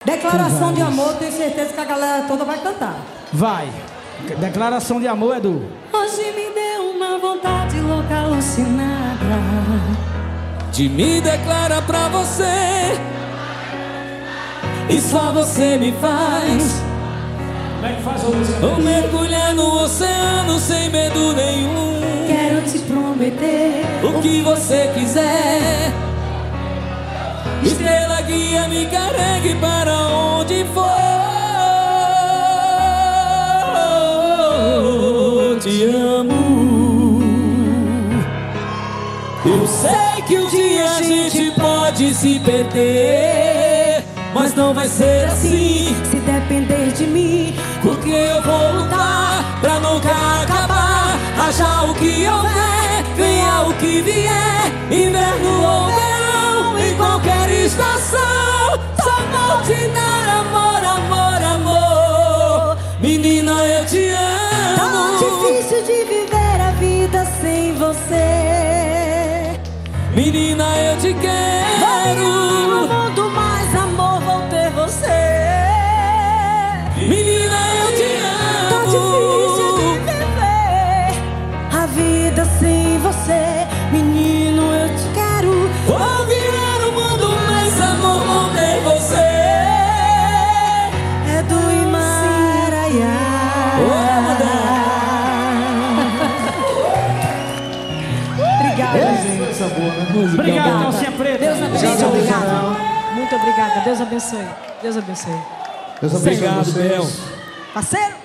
Declaração de amor, tenho certeza que a galera toda vai cantar. Vai. Declaração de amor, Edu. Hoje me deu uma vontade louca, alucinada, de me declarar pra você, e só você me faz. Como é que faz a música? Vou mergulhar no oceano sem medo nenhum. quero te prometer O que você quiser. Estrela guia, me carregue para onde for. Te amo. Eu sei que um dia a gente pode se perder, mas não vai ser assim se depender de mim, porque eu vou lutar pra nunca acabar. Haja o que houver, venha o que vier, inverno ou verão, em qualquer estação, só vou te dar amor, amor, amor. Menina, eu te amo. Tão difícil de viver a vida sem você. Menina, eu te quero. No mundo mais amor vou ter você. Menina, eu te amo. Tá difícil de viver a vida sem você. Menino, eu te quero. Vou virar o mundo mais amor, vou ter você. É do Himalaya. Obrigada, gente. Obrigado, calcinha preta. Deus abençoe. Obrigada. Muito obrigada. Deus abençoe. Deus abençoe. Deus abençoe Obrigado, vocês. Bel. Parceiro.